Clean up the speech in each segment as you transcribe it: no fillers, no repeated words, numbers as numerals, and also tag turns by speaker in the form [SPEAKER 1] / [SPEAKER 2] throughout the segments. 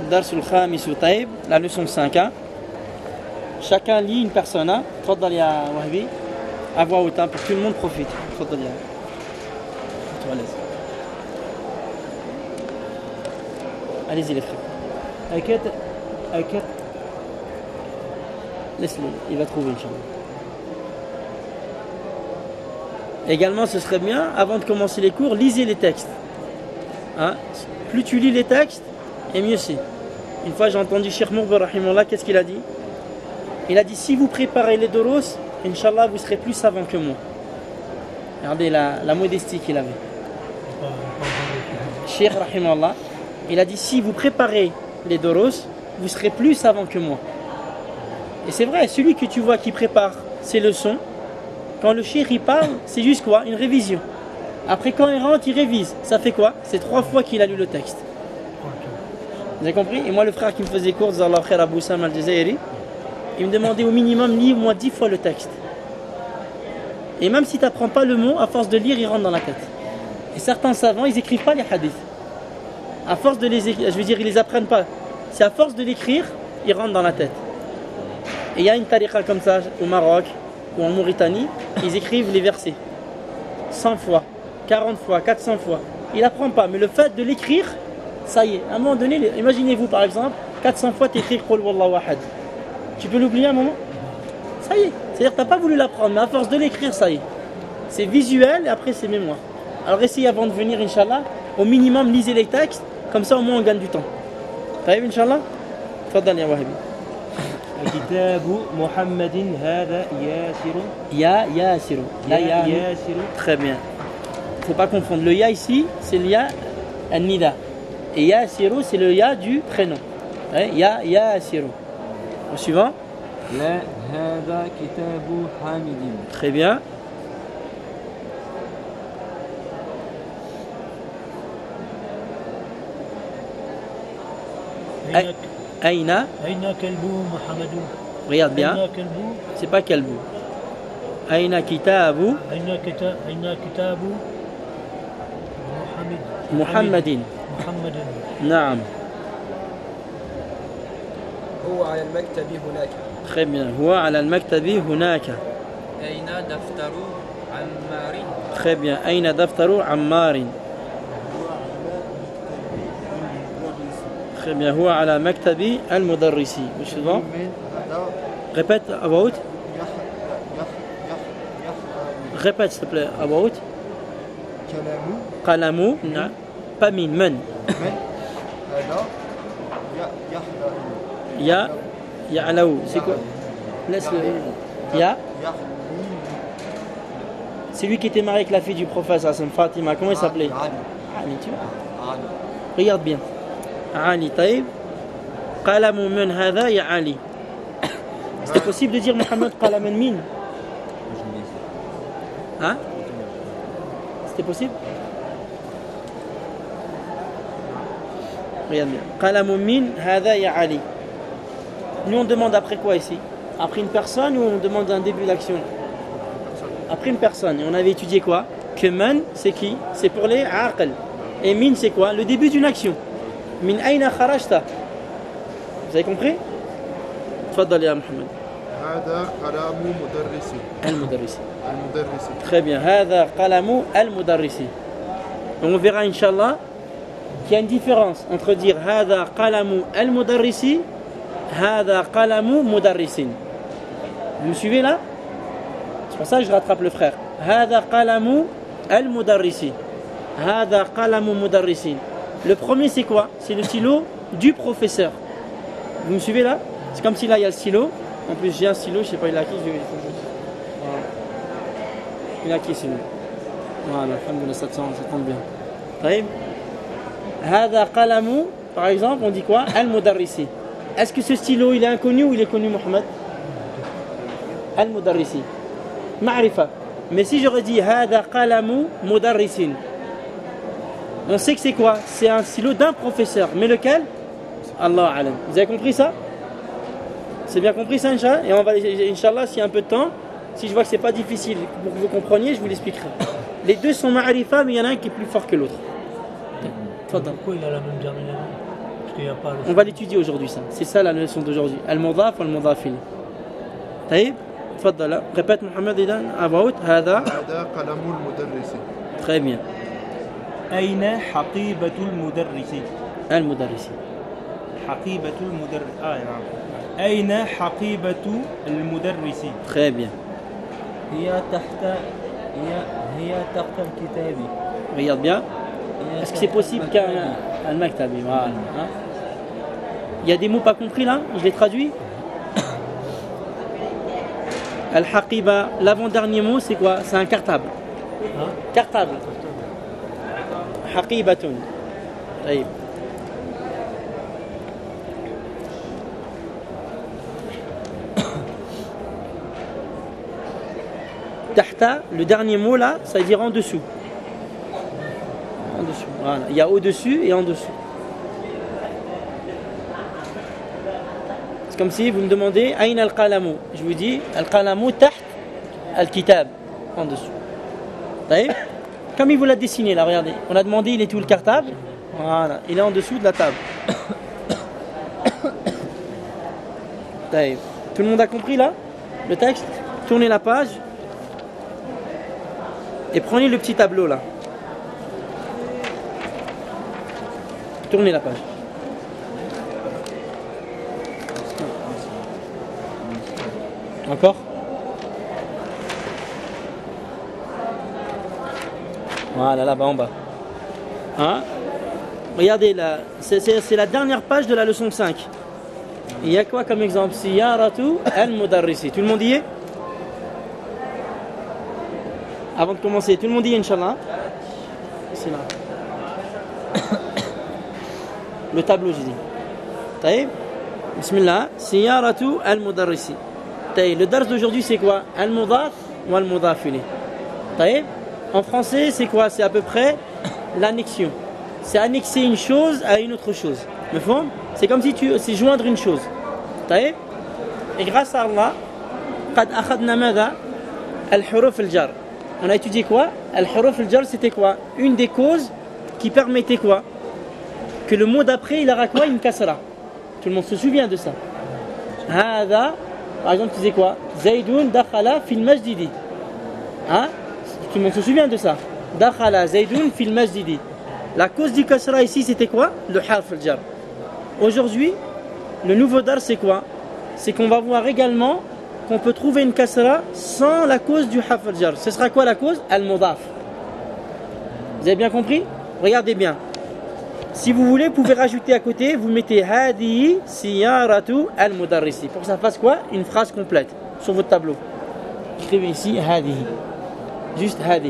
[SPEAKER 1] Darsul Khamis Taïb, la leçon 5. Hein. Chacun lit une personne. Hein. Tfaddal ya Wahbi, à voix haute, hein, pour que tout le monde profite. Tfaddal ya. Tu vas l'aise. Allez-y les frères. Akat. Laisse-le, il va trouver Inch'Allah. Également, ce serait bien, avant de commencer les cours, lisez les textes. Hein? Plus tu lis les textes, et mieux c'est. Une fois, j'ai entendu Cheikh Mourbe, rahimahullah, qu'est-ce qu'il a dit? Il a dit, si vous préparez les doros, Inch'Allah, vous serez plus savant que moi. Regardez la modestie qu'il avait. Cheikh, rahimahullah, il a dit, si vous préparez les doros, vous serez plus savant que moi. Et c'est vrai, celui que tu vois qui prépare ses leçons, quand le cheikh il parle, c'est juste quoi? Une révision. Après quand il rentre, il révise. Ça fait quoi? C'est 3 fois qu'il a lu le texte. Vous avez compris? Et moi le frère qui me faisait cours, Zallah Khair Abou Sam al-Jazairi, il me demandait au minimum, lis-moi 10 fois le texte. Et même si tu n'apprends pas le mot, à force de lire, il rentre dans la tête. Et certains savants, ils n'écrivent pas les hadiths. À force de les écrire, je veux dire, ils les apprennent pas. C'est à force de l'écrire, ils rentrent dans la tête. Et il y a une tariqa comme ça au Maroc ou en Mauritanie, ils écrivent les versets 100 fois, 40 fois, 400 fois. Il n'apprend pas, mais le fait de l'écrire, ça y est. À un moment donné, imaginez-vous par exemple, 400 fois tu écris Qul Wallahu Ahad. Tu peux l'oublier un moment? Ça y est. C'est-à-dire que tu n'as pas voulu l'apprendre, mais à force de l'écrire, ça y est. C'est visuel et après c'est mémoire. Alors essayez avant de venir, Inch'Allah, au minimum lisez les textes, comme ça au moins on gagne du temps. T'arrives, Inch'Allah? Tfaddal ya Wahabi.
[SPEAKER 2] كتاب محمد هذا ياسر
[SPEAKER 1] Yasir.
[SPEAKER 2] ياسر.
[SPEAKER 1] Très bien. Il ne faut pas confondre. Le ya ici, c'est le ya al-nida. Et Yasiru, c'est le ya du prénom. Yasiru. Au suivant.
[SPEAKER 2] لا هذا كتاب حامد.
[SPEAKER 1] Très bien. Aïna.
[SPEAKER 3] أين كلب محمد؟
[SPEAKER 1] Regarde bien.
[SPEAKER 3] أين كلب؟
[SPEAKER 1] C'est pas kalbou. Aïna kitabu
[SPEAKER 3] أين كتاب
[SPEAKER 1] Muhammadin.
[SPEAKER 3] محمد؟
[SPEAKER 1] Naam.
[SPEAKER 4] هو على المكتب هناك.
[SPEAKER 1] Très bien. Huwa ala al-maktabi hunaka.
[SPEAKER 4] أين دفتر عمار؟
[SPEAKER 1] Très bien. Aïna daftaru ammarin. Très bien. Huwa ala maktabi al-mudarrisi. Au suivant. Répète à voix haute. Répète s'il te plaît à voix haute. Qalamu. Non. Pas min. Man. Ya. Ya'laou. C'est quoi? Laisse-le. Ya. C'est lui qui était marié avec la fille du prophète Hassan Fatima. Comment il s'appelait? Ali. Tu vois? Regarde bien. Ali. Taïb. Qalamu min hadha ya Ali. C'était possible de dire Mohamed Qalaman min? Hein? C'était possible? Regarde bien. Qalamu min hadha ya Ali. Nous on demande après quoi ici? Après une personne ou on demande un début d'action? Après une personne. Et on avait étudié quoi? Que man c'est qui? C'est pour les aql. Et min c'est quoi? Le début d'une action. Min ayna kharajta. Vous avez compris? Tfaddal ya Mohamed.
[SPEAKER 5] هذا قلم مدرسي.
[SPEAKER 1] Al-Mudarrisi.
[SPEAKER 5] المدرسي.
[SPEAKER 1] Très bien. هذا قلم المدرسي. On verra Inch'Allah qu'il y a une différence entre dire هذا قلم المدرسي هذا قلم مدرس. Vous me suivez là? C'est pour ça que je rattrape le frère. هذا قلم المدرسي هذا قلم مدرس. Le premier c'est quoi? C'est le stylo du professeur. Vous me suivez là? C'est comme si là il y a le stylo. En plus j'ai un stylo, je sais pas il a qui. Voilà. Il a qui c'est lui? Voilà, alhamdoulilah, ça tombe bien. طيب. هذا قلم, par exemple, on dit quoi? Al-Mudarrisi. Est-ce que ce stylo il est inconnu ou il est connu, Mohamed? Al-Mudarrisi. Ma'rifa. Mais si j'aurais dit هذا قلم مدرس, on sait que c'est quoi? C'est un stylo d'un professeur. Mais lequel? Allah alam. Vous avez compris ça? C'est bien compris ça, Inch'Allah? Et on va, Inch'Allah, s'il y a un peu de temps, si je vois que c'est pas difficile pour que vous compreniez, je vous l'expliquerai. Les deux sont ma'rifa, mais il y en a un qui est plus fort que l'autre.
[SPEAKER 3] Pourquoi il a la même terminaison? qu'il n'y a pas
[SPEAKER 1] On va l'étudier aujourd'hui ça. C'est ça la leçon d'aujourd'hui. Al-mudaf wal-mudaf ilayh. طيب تفضل. Répète Mohamed إذا à voix haute. هذا.
[SPEAKER 5] هذا قلم المدرس.
[SPEAKER 1] Très bien.
[SPEAKER 2] أين حقيبة المدرس؟
[SPEAKER 1] المدرس.
[SPEAKER 2] حقيبة المدرس نعم. أين حقيبة المدرس؟
[SPEAKER 1] Très bien.
[SPEAKER 2] هي تحت الكتاب.
[SPEAKER 1] Regarde bien. Est-ce que c'est possible qu'un al-maktabi, voilà, hein? Il y a des mots pas compris là, je les traduis. Al-haqiba, l'avant-dernier mot c'est quoi? C'est un cartable.
[SPEAKER 3] Hein?
[SPEAKER 1] Cartable. Haqibatun. طيب. Tahta, le dernier mot là, ça veut dire en dessous. En dessous. Voilà. Il y a au-dessus et en dessous. C'est comme si vous me demandez Aïn al-qalamu. Je vous dis al-qalamu taht al-kitab. En dessous. T'as vu? Comme il vous l'a dessiné là, regardez. On a demandé il est où le cartable? Voilà. Il est en dessous de la table. T'as vu? Tout le monde a compris là? Le texte? Tournez la page. Et prenez le petit tableau là. Tournez la page. Encore? Voilà, là-bas en bas. Hein? Regardez là, c'est la dernière page de la leçon 5. Il y a quoi comme exemple? Siyaratu al-mudarrisi. Tout le monde y est? Avant de commencer, tout le monde y est, Inch'Allah. C'est là. Le tableau, je dis. Taïb. Bismillah. Siyaratu al-mudarrisi. Taïb. Le dars d'aujourd'hui, c'est quoi? Al-mudaf ou al-mudaf ilayh. Taïb. En français, c'est quoi? C'est à peu près l'annexion. C'est annexer une chose à une autre chose. Me fond? C'est comme si c'est joindre une chose. Taïb. Et grâce à Allah, قد أخذنا ماذا؟ الحروف الجر. On a étudié quoi? Al-huruf al-jar, c'était quoi? Une des causes qui permettait quoi? Que le mot d'après, il aura quoi? Une kasra. Tout le monde se souvient de ça. Hada, par exemple, tu disais quoi? Zaydun dakhala fil masjidi. Hein? Tout le monde se souvient de ça. Dakhala Zaydun fil masjidi. La cause du kasra ici, c'était quoi? Le harf al-jar. Aujourd'hui, le nouveau dar, c'est quoi? C'est qu'on va voir également qu'on peut trouver une kasra sans la cause du harf al-jar. Ce sera quoi la cause? Al-mudaf. Vous avez bien compris? Regardez bien. Si vous voulez, vous pouvez rajouter à côté, vous mettez hadihi siyaratu al-mudarrisi. Pour que ça fasse quoi? Une phrase complète sur votre tableau. Écrivez ici hadihi. Juste hadihi.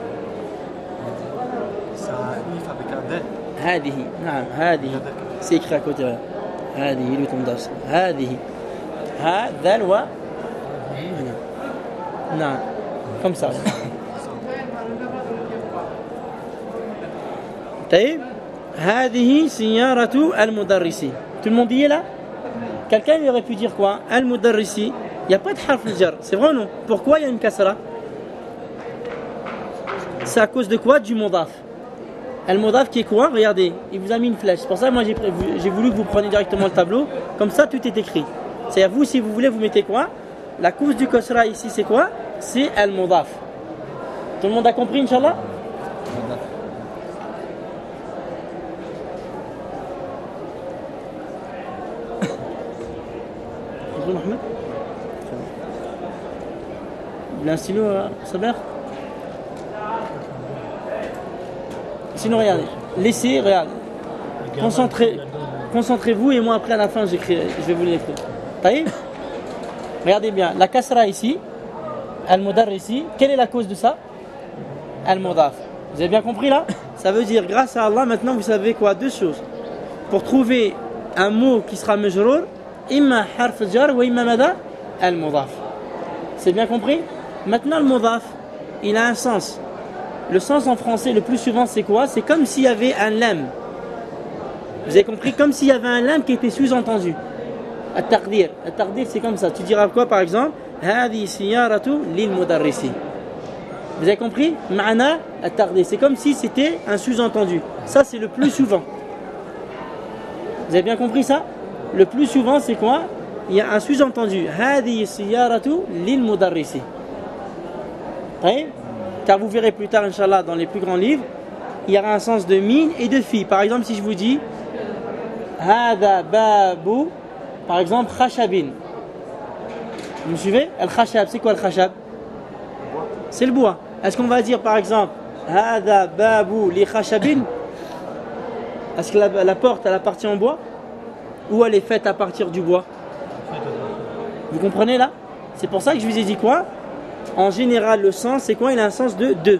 [SPEAKER 6] Ça arrive avec un del.
[SPEAKER 1] Hadihi. Naam, hadihi. C'est écrit à côté là. Hadihi, le ton d'as. Hadihi. Ha, dal wa. Non, comme ça. طيب هذه سيارة المدرسي. Tout le monde y est là? Quelqu'un aurait pu dire quoi? Al-mudarrisi. Il n'y a pas de harf al-jar. C'est vrai ou non? Pourquoi il y a une kasra? C'est à cause de quoi? Du mudaf. Al-mudaf qui est quoi? Regardez, il vous a mis une flèche. C'est pour ça que moi j'ai voulu que vous preniez directement le tableau. Comme ça tout est écrit. C'est-à-dire vous, si vous voulez, vous mettez quoi? La cause du kasra ici, c'est quoi? C'est al-mudaf. Tout le monde a compris, Inch'Allah? Bonjour, Mohamed. Il a un stylo, Saber? Sinon, regardez. Laissez, regardez. Concentrez-vous et moi, après, à la fin, je vais vous l'écrire. Taïb? Regardez bien, la kasra ici, al-mudar ici, quelle est la cause de ça? Al-mudaf. Vous avez bien compris là? Ça veut dire, grâce à Allah, maintenant vous savez quoi? Deux choses. Pour trouver un mot qui sera majrour, imma harf jar ou imma mada? Al-mudaf. C'est bien compris? Maintenant, le mudaf, il a un sens. Le sens en français, le plus souvent, c'est quoi? C'est comme s'il y avait un lam. Vous avez compris? Comme s'il y avait un lam qui était sous-entendu. At-taqdir. At-taqdir, c'est comme ça. Tu diras quoi par exemple? Hadi siyaratu lil mudarrisi. Vous avez compris? Ma'ana at-taqdir. C'est comme si c'était un sous-entendu. Ça, c'est le plus souvent. Vous avez bien compris ça? Le plus souvent, c'est quoi? Il y a un sous-entendu. هذه السيارة للمدرس. Car vous verrez plus tard, Inch'Allah, dans les plus grands livres, il y aura un sens de mine et de fille. Par exemple, si je vous dis هذا باب, par exemple, خشب. Vous me suivez? Al-khashab, c'est quoi le khashab? C'est le bois. Est-ce qu'on va dire, par exemple, هذا باب لخشب? Est-ce que la porte, elle appartient au bois? Ou elle est faite à partir du bois? Vous comprenez là? C'est pour ça que je vous ai dit quoi? En général, le sens, c'est quoi? Il a un sens de deux.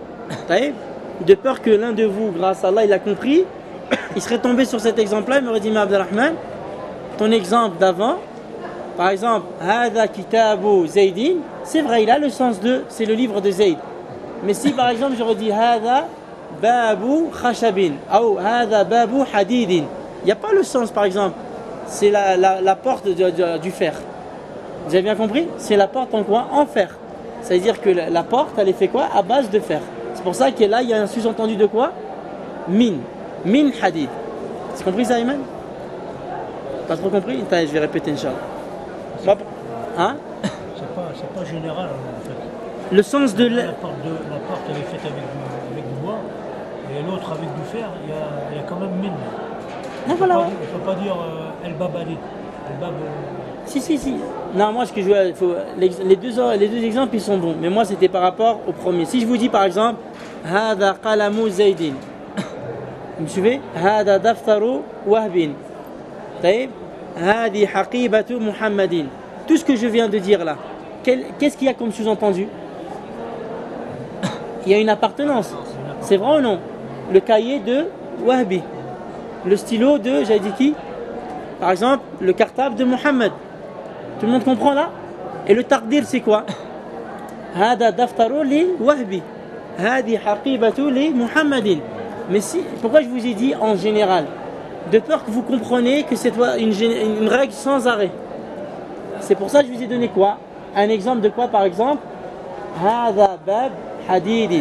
[SPEAKER 1] De peur que l'un de vous, grâce à Allah, il a compris, il serait tombé sur cet exemple-là, il m'aurait dit, mais Abdelrahman, ton exemple d'avant, par exemple, Hada Kitabu Zaydin, c'est vrai, il a le sens de, c'est le livre de Zayd. Mais si par exemple j'aurais dit Hada Babu Khashabin, ou Hada Babu Hadidin, il n'y a pas le sens par exemple, c'est la porte du fer. Vous avez bien compris? C'est la porte en quoi? En fer. Ça veut dire que la porte, elle est fait quoi? À base de fer. C'est pour ça que là, il y a un sous-entendu de quoi? Min. Min hadid. Tu as compris ça, Iman? Pas trop compris? Je vais répéter, Inch'Allah. Hein?
[SPEAKER 3] C'est pas général en fait.
[SPEAKER 1] Le sens de
[SPEAKER 3] la porte elle est faite avec du bois et l'autre avec du fer, il y a quand même mine. On ne peut pas dire El Babali.
[SPEAKER 1] Si. Non, moi ce que je veux, les deux exemples ils sont bons, mais moi c'était par rapport au premier. Si je vous dis par exemple Hada qalamu Zaydin. Vous me suivez? Hada daftaru Wahbin. Taïb? Hadi haqibatu Muhammadin. Tout ce que je viens de dire là, qu'est-ce qu'il y a comme sous-entendu? Il y a une appartenance. C'est vrai ou non? Le cahier de Wahbi. Le stylo de, j'avais dit qui? Par exemple, le cartable de Muhammad. Tout le monde comprend là? Et le taqdir c'est quoi? Hada daftaru li Wahbi. Hadi haqibatu li Muhammadin. Mais si, pourquoi je vous ai dit en général? De peur que vous compreniez que c'est une règle sans arrêt. C'est pour ça que je vous ai donné quoi? Un exemple de quoi par exemple? Hada bab hadidin.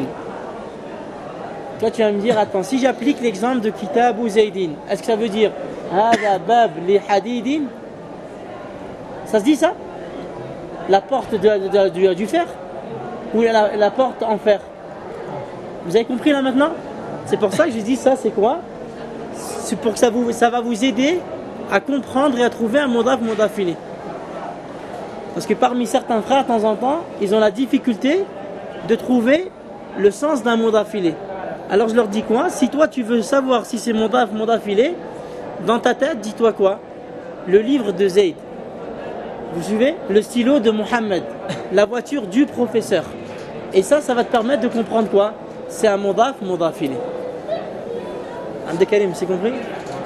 [SPEAKER 1] Toi tu vas me dire, attends, si j'applique l'exemple de Kitabu Zaydin, est-ce que ça veut dire Hada bab li hadidin? Ça se dit ça? La porte du fer? Ou la porte en fer? Vous avez compris là maintenant? C'est pour ça que je dis ça, c'est quoi? C'est pour que ça va vous aider à comprendre et à trouver un modaf modafilé. Parce que parmi certains frères, de temps en temps, ils ont la difficulté de trouver le sens d'un modafilé. Alors je leur dis quoi? Si toi tu veux savoir si c'est modaf modafilé, dans ta tête, dis-toi quoi? Le livre de Zayd. Vous suivez? Le stylo de Muhammad. La voiture du professeur. Et ça va te permettre de comprendre quoi? C'est un modaf modafilé. Abdelkarim, c'est compris?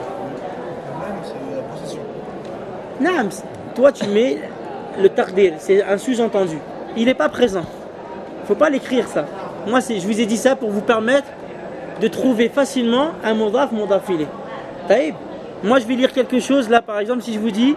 [SPEAKER 1] Non, toi tu mets le taqdir, c'est un sous-entendu. Il n'est pas présent. Il ne faut pas l'écrire ça. Moi, je vous ai dit ça pour vous permettre de trouver facilement un modaf modafilé. Taïb. Moi, je vais lire quelque chose là, par exemple, si je vous dis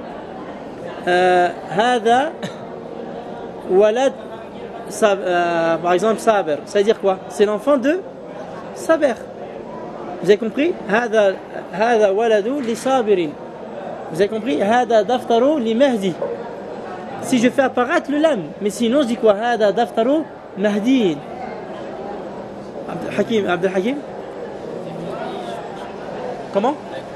[SPEAKER 1] Hada walad, par exemple, Saber. Ça veut dire quoi? C'est l'enfant de Saber. Vous avez compris? Hada waladu li sabirin. Vous avez compris? Hada daftaru li mahdi. Si je fais apparaître le lam, mais sinon je dis quoi? Hada daftaru mahdi. Abdel Hakim? Comment?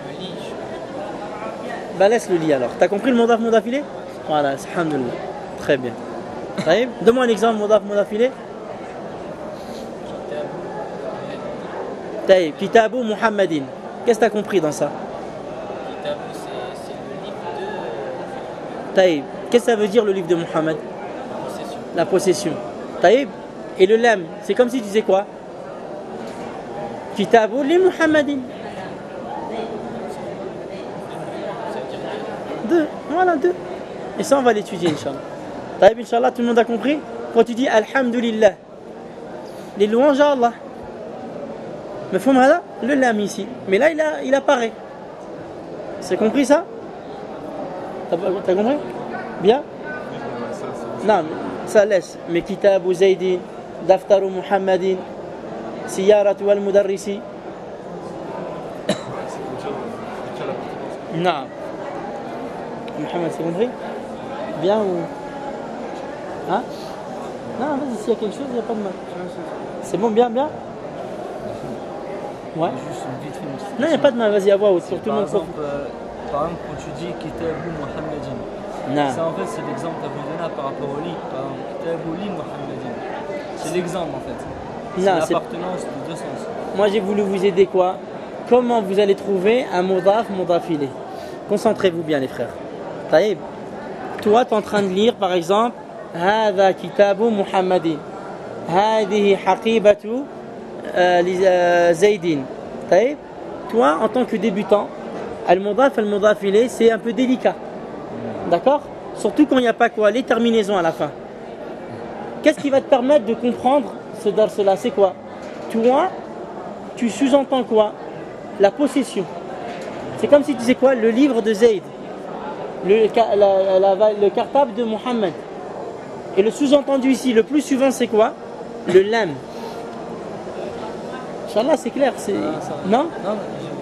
[SPEAKER 1] Bah laisse le lit alors. T'as compris le modaf modafilé? Voilà, alhamdoulilah. Très bien. Donne-moi un exemple modaf modafilé. Taïb, Kitabu Muhammadin. Qu'est-ce que tu as compris dans ça?
[SPEAKER 4] Kitabu, c'est le livre de...
[SPEAKER 1] Taïb, qu'est-ce que ça veut dire le livre de Muhammad? La possession. Taïb, et le lam, c'est comme si tu disais quoi? Kitabu li Muhammadin. Deux, voilà deux. Et ça on va l'étudier, Inch'Allah. Taïb, Inch'Allah, tout le monde a compris? Quand tu dis Alhamdulillah, les louanges à Allah. Mais faut là, le lam ici. Mais là, il apparaît. C'est compris ça? T'as compris? Bien? Non, ça laisse. Mais Kitabu Zaydin, Daftaru Muhammadin, Siyaratu al-Mudarrisi. Non. Mohamed, c'est compris? Bien ou. Hein? Non, vas-y, s'il y a quelque chose, il n'y a pas de mal. C'est bon, bien? Ouais.
[SPEAKER 6] Juste une vite fait.
[SPEAKER 1] Non, il n'y a pas de mal, vas-y, à voix haute, pour tout le
[SPEAKER 6] Par
[SPEAKER 1] monde.
[SPEAKER 6] exemple, quand tu dis Kitabu Muhammadin,
[SPEAKER 1] Non.
[SPEAKER 6] ça en fait c'est l'exemple que tu as donné par rapport au lit. Par exemple, Kitabu li Muhammadin. C'est l'exemple en fait. C'est
[SPEAKER 1] Non, c'est-
[SPEAKER 6] l'appartenance de deux sens.
[SPEAKER 1] Moi, j'ai voulu vous aider quoi? Comment vous allez trouver un mudaf ilay? Concentrez-vous bien, les frères. Taïb. Toi, tu es en train de lire, par exemple, هذا كتاب محمد هذه حقيبة زيد. Taïb. Toi, en tant que débutant, al-mudaf ilay, c'est un peu délicat. D'accord? Surtout quand il n'y a pas quoi? Les terminaisons à la fin. Qu'est-ce qui va te permettre de comprendre ce dars-là? C'est quoi? Toi, tu sous-entends quoi? La possession. C'est comme si tu disais quoi? Le livre de Zayd, le cartable de Mohammed. Et le sous-entendu ici, le plus souvent, c'est quoi? Le lam. Inch'Allah, c'est clair. C'est... Non?
[SPEAKER 6] Non,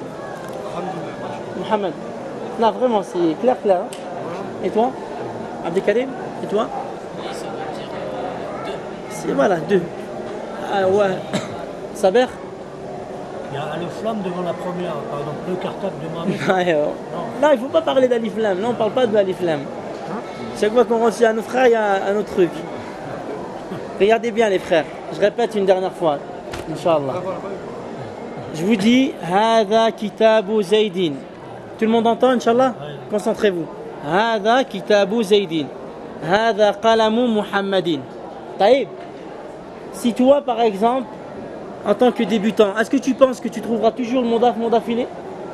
[SPEAKER 1] Mohammed. Non, vraiment, c'est clair. Hein? Et toi? Abdelkarim? Et toi?
[SPEAKER 4] Oui, ça veut dire deux.
[SPEAKER 1] C'est, voilà, deux. Ah ouais. Saber?
[SPEAKER 3] Il y a Alif Lam devant la première, par exemple, le cartable de Mohamed.
[SPEAKER 1] Non, il ne faut pas parler d'Alif Lam. Non, on ne parle pas de Alif Lam. Chaque fois qu'on rentre chez un autre frère, il y a un autre truc. Regardez bien, les frères. Je répète une dernière fois. Inch'Allah. Je vous dis, Hada kitabu Zaydin. Tout le monde entend, Inch'Allah? Concentrez-vous. Hada kitabu Zaydin. Hada qalamu Muhammadin. Taïb. Si toi, par exemple, en tant que débutant, est-ce que tu penses que tu trouveras toujours le mudaf ilay?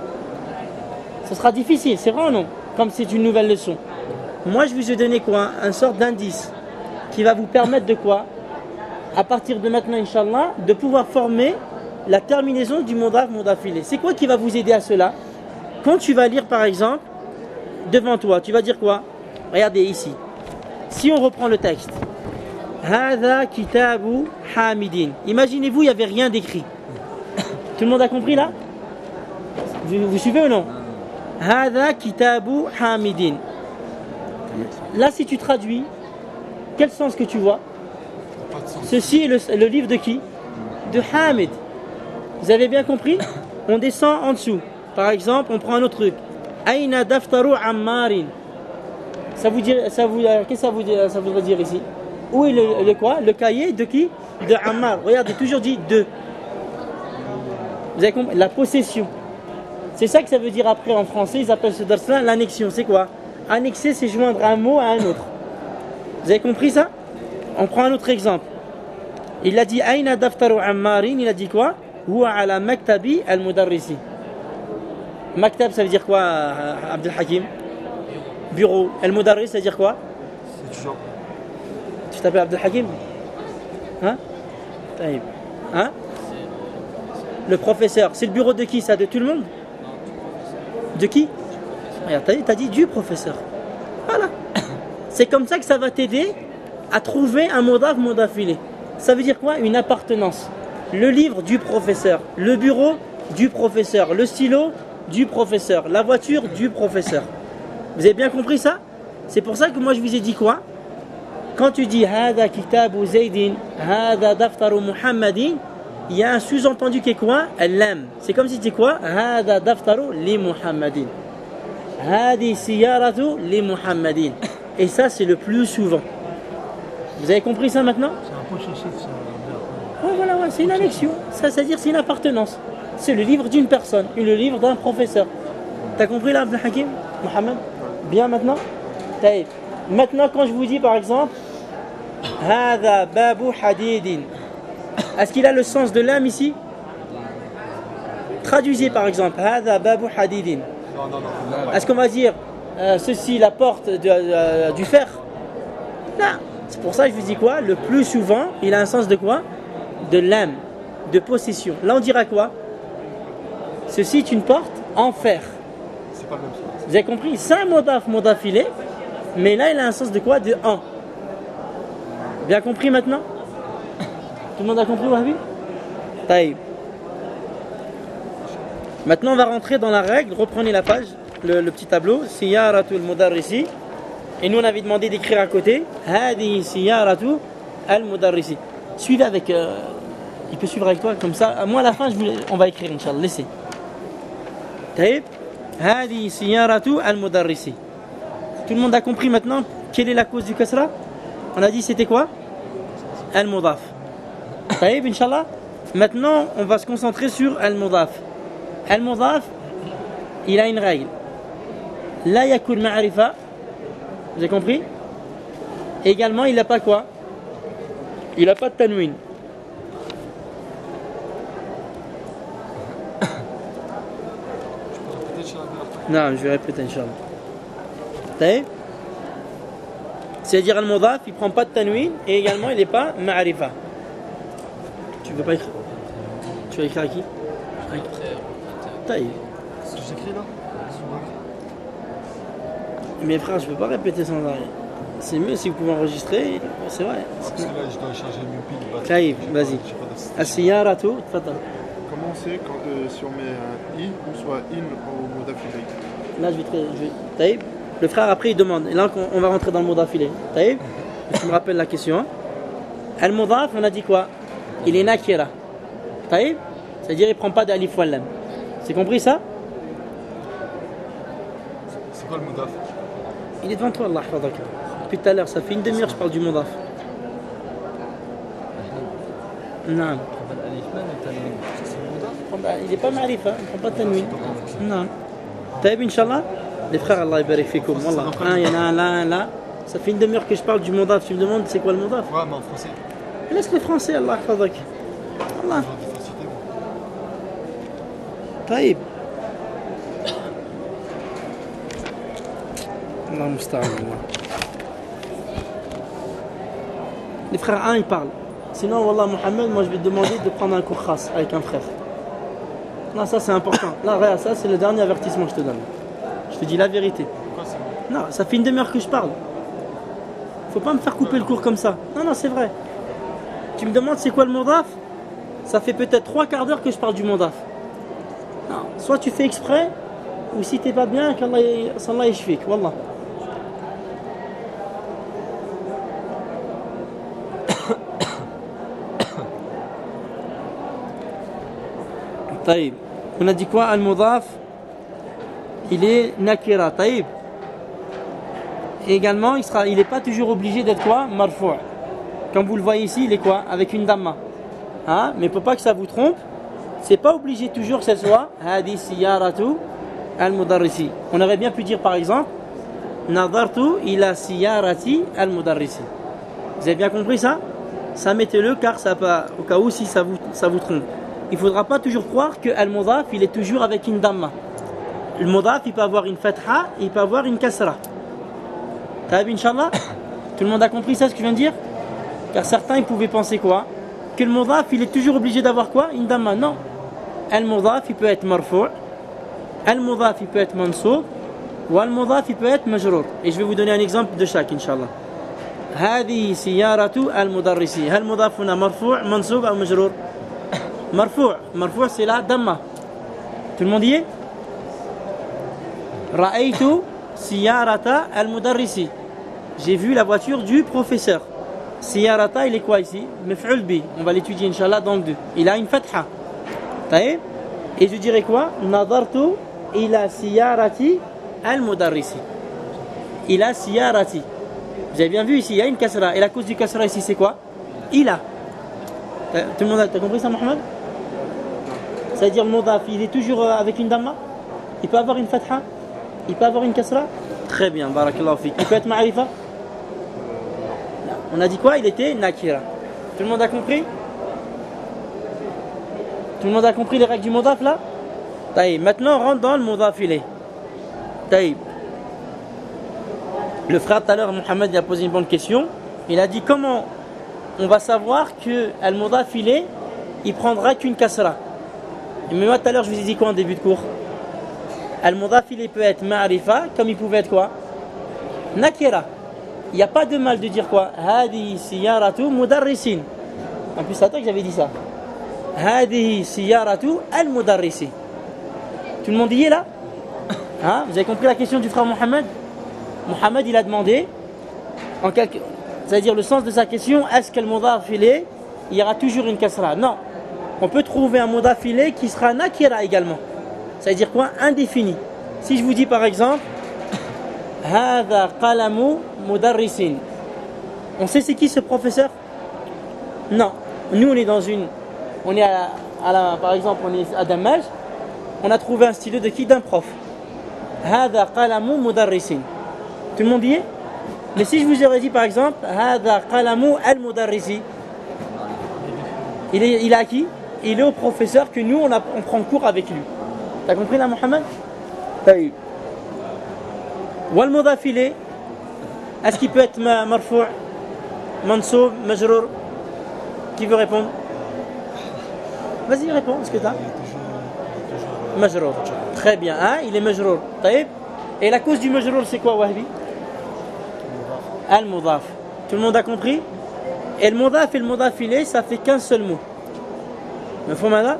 [SPEAKER 1] Ce sera difficile, c'est vrai ou non? Comme c'est une nouvelle leçon. Moi, je vous ai donné quoi? Une sorte d'indice qui va vous permettre de quoi? À partir de maintenant, Inch'Allah, de pouvoir former la terminaison du mudaf ilay. C'est quoi qui va vous aider à cela? Quand tu vas lire, par exemple, devant toi, tu vas dire quoi? Regardez ici. Si on reprend le texte. Hada kitabu hamidin. Imaginez-vous, il n'y avait rien d'écrit. Tout le monde a compris là? Vous suivez ou non? Hada kitabu hamidin. Là, si tu traduis, quel sens que tu vois? Ceci est le livre de qui? De Hamid. Vous avez bien compris? On descend en dessous. Par exemple, on prend un autre truc. Aina daftaru ammarin. Qu'est-ce que ça voudrait dire ici? Où est le quoi? Le cahier de qui? De Ammar. Regardez, toujours dit de. Vous avez compris? La possession. C'est ça que ça veut dire après en français. Ils appellent ce dars-là l'annexion. C'est quoi? Annexer, c'est joindre un mot à un autre. Vous avez compris ça? On prend un autre exemple. Il a dit Aina daftaru ammarin. Il a dit quoi? Huwa ala maktabi al-mudarrisi. Maktab, ça veut dire quoi, Abdel Hakim? Bureau. Al-mudarris, ça veut dire quoi?
[SPEAKER 5] C'est toujours.
[SPEAKER 1] Tu t'appelles Abdel Hakim? Hein? Taïb. Hein? Le professeur. C'est le bureau de qui ça? De tout le monde? De qui? Regarde, t'as dit du professeur. Voilà. C'est comme ça que ça va t'aider à trouver un mudaf ilay. Ça veut dire quoi? Une appartenance. Le livre du professeur. Le bureau du professeur. Le stylo du professeur. La voiture du professeur. Vous avez bien compris ça? C'est pour ça que moi je vous ai dit quoi? Quand tu dis Hada kitabu Zaydin, Hada daftaru Muhammadin, il y a un sous-entendu qui est quoi? Al-lam. C'est comme si tu dis quoi? Hada daftaru li Muhammadin. Hadi siyaratu li Muhammadin. Et ça, c'est le plus souvent. Vous avez compris ça maintenant?
[SPEAKER 3] C'est un possessif, ça.
[SPEAKER 1] Ouais, voilà, ouais, c'est une annexion. Ça, c'est-à-dire c'est une appartenance. C'est le livre d'une personne, le livre d'un professeur. T'as compris là, Abdel Hakim? Mohamed? Bien maintenant? Taïb. Maintenant, quand je vous dis par exemple, Hada babu hadidin. Est-ce qu'il a le sens de l'âme ici? Traduisez par exemple, Hada babu hadidin.
[SPEAKER 5] Non.
[SPEAKER 1] Est-ce qu'on va dire ceci, la porte du fer? Non. C'est pour ça que je vous dis quoi? Le plus souvent, il a un sens de quoi? De l'âme, de possession. Là, on dira quoi? Ceci est une porte en fer.
[SPEAKER 5] C'est pas le même sens.
[SPEAKER 1] Vous avez compris? C'est un mudaf ilay, mais là, il a un sens de quoi? De en. Bien compris maintenant? Tout le monde a compris, Wahabi? Taïb. Maintenant, on va rentrer dans la règle. Reprenez la page. le petit tableau, Siyaratu al-Mudarrisi. Et nous on avait demandé d'écrire à côté, Hadi Siyaratu al-Mudarrisi. Suivez avec, il peut suivre avec toi comme ça. Moi à la fin, on va écrire, Inch'Allah. Laissez. Taïb, Hadi Siyaratu al-Mudarrisi. Tout le monde a compris maintenant quelle est la cause du kasra? On a dit c'était quoi? Al-Mudaf. Taïb, Inch'Allah. Maintenant, on va se concentrer sur Al-Mudaf. Al-Mudaf, il a une règle. La yakul ma'arifa. Vous avez compris? Et également, il n'a pas quoi? Il n'a pas de tanwin. Non, je vais répéter, Inch'Allah. Taïb. C'est-à-dire Al-Mudaf, il ne prend pas de tanwin et également il n'est pas ma'arifa. Tu veux pas écrire? Tu vas écrire à qui? Taïb.
[SPEAKER 5] Tu écris là?
[SPEAKER 1] Mes frères, je ne peux pas répéter sans arrêt. C'est mieux si vous pouvez enregistrer, c'est vrai.
[SPEAKER 5] Parce que là, je dois charger mes piles.
[SPEAKER 1] Taïb, vas-y. As-Siyaratu, tfadal.
[SPEAKER 5] Comment c'est quand si on met un i ou soit in au mot d'affilée?
[SPEAKER 1] Là, je vais Taïb. Le frère, après, il demande. Et là, on va rentrer dans le mot d'affilée. Taïb. Tu me rappelles la question. Al-Mudaf, on a dit quoi? Il est nakira. Taïb. C'est-à-dire, il ne prend pas d'alif ou lam. C'est compris ça?
[SPEAKER 5] C'est quoi le mudaf?
[SPEAKER 1] Il est devant toi, Allah fadak. Depuis tout à l'heure, ça fait une demi-heure que je parle du Mudaf. Non. Il n'est pas ma'rif, il ne prend pas de tanwin. Non. Taïb, Inch'Allah. Les frères, Allah barik fikoum. Wallah. Il y en a un là, un là. Ça fait une demi-heure que je parle du Mudaf. Tu me demandes c'est quoi le Mudaf?
[SPEAKER 5] Ouais, mais en français.
[SPEAKER 1] Laisse les français, Allah fadak. Allah. Taïb. Allah musta'an. Les frères 1 ils parlent. Sinon, Wallah Mohamed, moi je vais te demander de prendre un cours khas avec un frère. Non, ça c'est important. Là, regarde, ça c'est le dernier avertissement que je te donne. Je te dis la vérité. Non, ça fait une demi-heure que je parle. Faut pas me faire couper le cours comme ça. Non, non, c'est vrai. Tu me demandes c'est quoi le Mudaf? Ça fait peut-être 3 quarts d'heure que je parle du Mudaf. Non, soit tu fais exprès, ou si t'es pas bien, qu'Allah yashfik, Wallah. Taïb. On a dit quoi? Al-Mudaf, il est nakira. Taïb. Et également, il n'est pas toujours obligé d'être quoi? Marfou'. Comme vous le voyez ici, il est quoi? Avec une damma. Hein? Mais il ne faut pas que ça vous trompe. C'est pas obligé toujours que ce soit Hadi Siyaratu al-Mudarrisi. On aurait bien pu dire par exemple Nadartu ila Siyarati al-Mudarrisi. Vous avez bien compris ça? Ça mettez-le car ça pas, au cas où si ça vous trompe. Il ne faudra pas toujours croire que al-Mudaf il est toujours avec une damma. Le Mudaf il peut avoir une fatha, il peut avoir une kasra. Taïb, Inch'Allah. Tout le monde a compris ça ce que je viens de dire? Car certains ils pouvaient penser quoi? Que le Mudaf il est toujours obligé d'avoir quoi? Une damma. Non. Al-Mudaf il peut être marfou', Al-Mudaf il peut être mansoub, ou Al-Mudaf il peut être majrour. Et je vais vous donner un exemple de chaque, Inch'Allah. Hadi Siyaratu al-Mudarrisi. Hal Mudaf huna marfou', mansoub ou majrour? Marfou'. Marfou' c'est la damma. Tout le monde y est? Ra'aytu Siyarata al-Mudarrisi. J'ai vu la voiture du professeur. Siyarata il est quoi ici? Maf'ul bi. On va l'étudier, Inch'Allah, dans le 2. Il a une fatha. Et je dirais quoi? Nadartu ila Siyarati al-Mudarrisi. Ila Siyarati. Vous avez bien vu ici, il y a une kasra. Et la cause du kasra ici, c'est quoi? Ila. Tout le monde a compris ça, Mohamed? C'est-à-dire le mudaf, il est toujours avec une damma? Il peut avoir une fatha? Il peut avoir une kasra? Très bien, barakallahu fik. Il peut être ma'rifa? On a dit quoi? Il était nakira. Tout le monde a compris? Tout le monde a compris les règles du mudaf là? Taïb. Maintenant on rentre dans le mudaf ilayh. Taïb. Le frère tout à l'heure, Mohamed, il a posé une bonne question. Il a dit comment on va savoir que al-mudaf ilayh, il prendra qu'une kasra. Mais moi tout à l'heure je vous ai dit quoi en début de cours? Al-mudaf ilayh peut être ma'rifa comme il pouvait être quoi? Nakira. Il n'y a pas de mal de dire quoi? Hadi Siyaratu Mudarrisin. En plus, c'est à toi que j'avais dit ça. Hadi Siyaratu al-Mudarrisi. Tout le monde y est là? Hein? Vous avez compris la question du frère Mohamed? Mohamed, il a demandé, c'est-à-dire le sens de sa question, est-ce que le mudaf il y aura toujours une kasra? Non. On peut trouver un mudaf qui sera nakira également. C'est-à-dire quoi? Indéfini. Si je vous dis par exemple, Hada qalamu mudarrisin. On sait c'est qui ce professeur? Non. Nous on est par exemple, on est à Damaj, on a trouvé un stylo de qui? D'un prof. Hada qalamu mudarrisin. Tout le monde y est? Mais si je vous aurais dit par exemple, Hada qalamu al-mudarrisi, il est à qui? Il est au professeur que nous on prend cours avec lui. T'as compris là, Mohamed? Taïb. Wal mudaf ilayh, est-ce qu'il peut être marfou', mansoub, majrour? Qui veut répondre? Vas-y, réponds, est-ce que t'as? Majrour. Très bien, hein? Il est majrour. Taïb. Et la cause du majrour, c'est quoi, Wahbi? Al-mudaf. Tout le monde a compris? Et le mudaf et le mudaf ilayh, ça fait qu'un seul mot. Mafhoum là?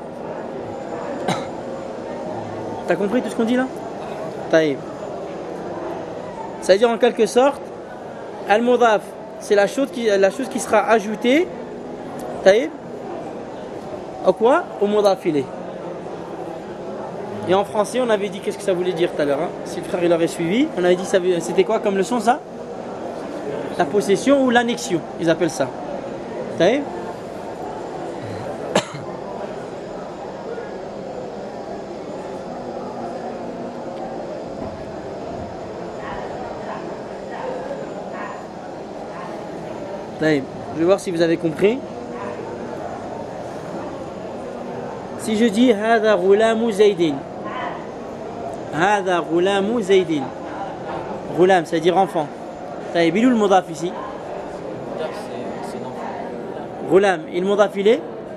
[SPEAKER 1] T'as compris tout ce qu'on dit là? Taïb. C'est-à-dire en quelque sorte, al-mudaf, c'est la chose qui sera ajoutée, taïb, au quoi? Au mudaf ilayh. Et en français, on avait dit qu'est-ce que ça voulait dire tout à l'heure, hein? Si le frère il aurait suivi, on avait dit c'était quoi comme leçon ça? La possession ou l'annexion, ils appellent ça. Taïb. Je vais voir si vous avez compris. Si je dis Hada ghulamu Zaydin, Hada ghulamu Zaydin, ghulam, c'est-à-dire enfant. Taïb, il est où le mudaf ici?
[SPEAKER 4] C'est non.
[SPEAKER 1] Ghulam, il mudaf il est?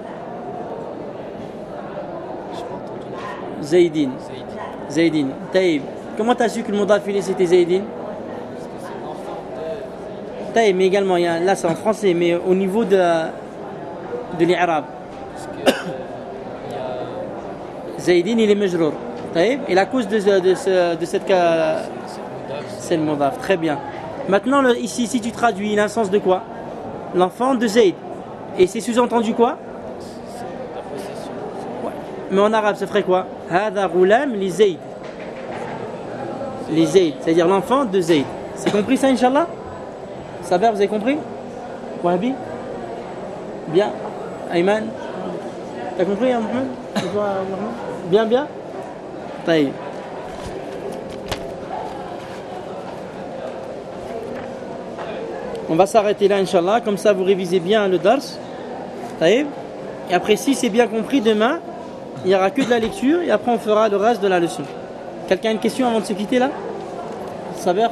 [SPEAKER 1] Zaydin. Zaydin. Taïb, comment tu as su que le mudaf il est c'était Zaydin? Taïb, mais également, là c'est en français, mais au niveau de l'Arab. Zaydin, il est majrour. Taïb, et la cause de cette cas, c'est le mudaf. Très bien. Maintenant, ici, si tu traduis, il a un sens de quoi? L'enfant de Zayd. Et c'est sous-entendu quoi?
[SPEAKER 4] La possession.
[SPEAKER 1] Ouais. Mais en arabe, ça ferait quoi? Hada ghulam li Zayd. Li Zayd, c'est-à-dire l'enfant de Zayd. C'est compris ça, Inch'Allah? Saber, vous avez compris? Wahabi? Bien. Ayman? T'as compris, hein, Mohamed? Bien, bien? Taïb. On va s'arrêter là, Inch'Allah. Comme ça, vous révisez bien le dars. Taïb. Et après, si c'est bien compris, demain, il n'y aura que de la lecture. Et après, on fera le reste de la leçon. Quelqu'un a une question avant de se quitter, là? Saber?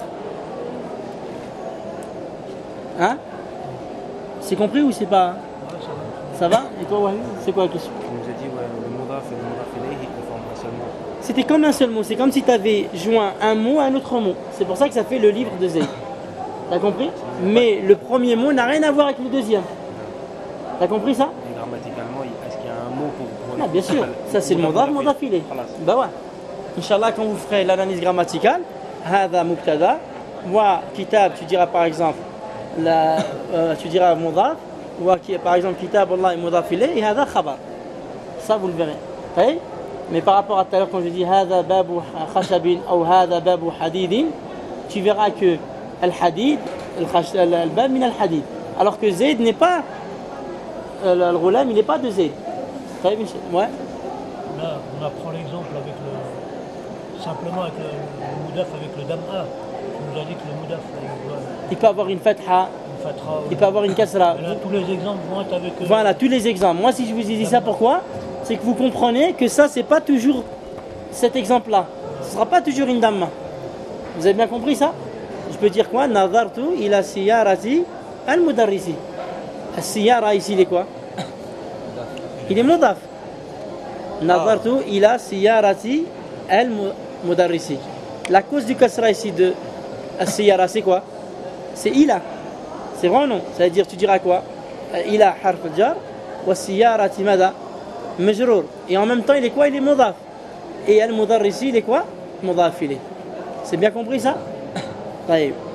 [SPEAKER 1] Hein? C'est compris ou c'est pas? Ça va? Et toi, Wahid? C'est quoi la question?
[SPEAKER 2] Tu nous as dit, ouais, le mudaf et le mudaf ilayh, ils forment un seul mot.
[SPEAKER 1] C'était comme un seul mot. C'est comme si tu avais joint un mot à un autre mot. C'est pour ça que ça fait le livre de Zayd. T'as compris? Mais le premier mot n'a rien à voir avec le deuxième. T'as compris ça?
[SPEAKER 2] Et grammaticalement, est-ce qu'il y a un mot pour...
[SPEAKER 1] Non, bien sûr. Ça, c'est le mudaf ilayh. Bah ouais. Inch'Allah, quand vous ferez l'analyse grammaticale, Hada mubtada, wa kitab, tu diras par exemple, tu diras mudaf, ou par exemple kitab Allah et mudaf ilayh, et hada khabar. Ça vous le verrez. Okay? Mais par rapport à tout à l'heure quand je dis hada babu khashabin ou hada babu hadidin, tu verras que al-hadid, al-bab min al-hadid. Alors que Zayd n'est pas, le ghulam il n'est pas de Zayd. Ouais.
[SPEAKER 3] Là, on apprend l'exemple avec simplement avec le mudaf avec le dam'a. Tu nous as dit que le mudaf
[SPEAKER 1] il peut avoir une fatha, il peut avoir une kasra.
[SPEAKER 3] Là, tous les exemples vont être avec...
[SPEAKER 1] Voilà, tous les exemples. Moi, si je vous ai dit ça, pourquoi? C'est que vous comprenez que ça, c'est pas toujours cet exemple-là. Ce ne sera pas toujours une damma. Vous avez bien compris ça? Je peux dire quoi? Nazartu ila siyarati al-mudarrisi. Al-siyara ici, il est quoi? Il est mudaf. Nazartu ila siyarati al-mudarrisi. La cause du kasra ici de al-siyara, c'est quoi? C'est ila. C'est vrai ou non? C'est-à-dire, tu diras quoi? Ila harf al-jar wa siyarati mada majrour. Et en même temps, il est quoi? Il est mudaf. Et al-mudarrisi, il est quoi? mudaf ilayh. C'est bien compris ça? طيب.